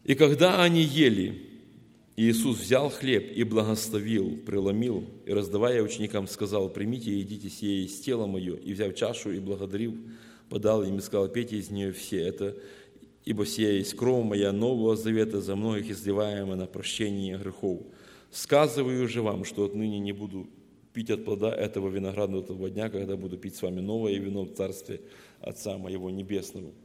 И когда они ели, Иисус взял хлеб и благословил, преломил, и, раздавая ученикам, сказал: «Примите и едите, сие есть тело мое». И, взяв чашу и благодарив, подал им и сказал: «Пейте из нее все это, ибо сия есть кровь моя нового завета, за многих изливаемая на прощение грехов. Сказываю же вам, что отныне не буду пить от плода этого виноградного того дня, когда буду пить с вами новое вино в Царстве Отца моего Небесного».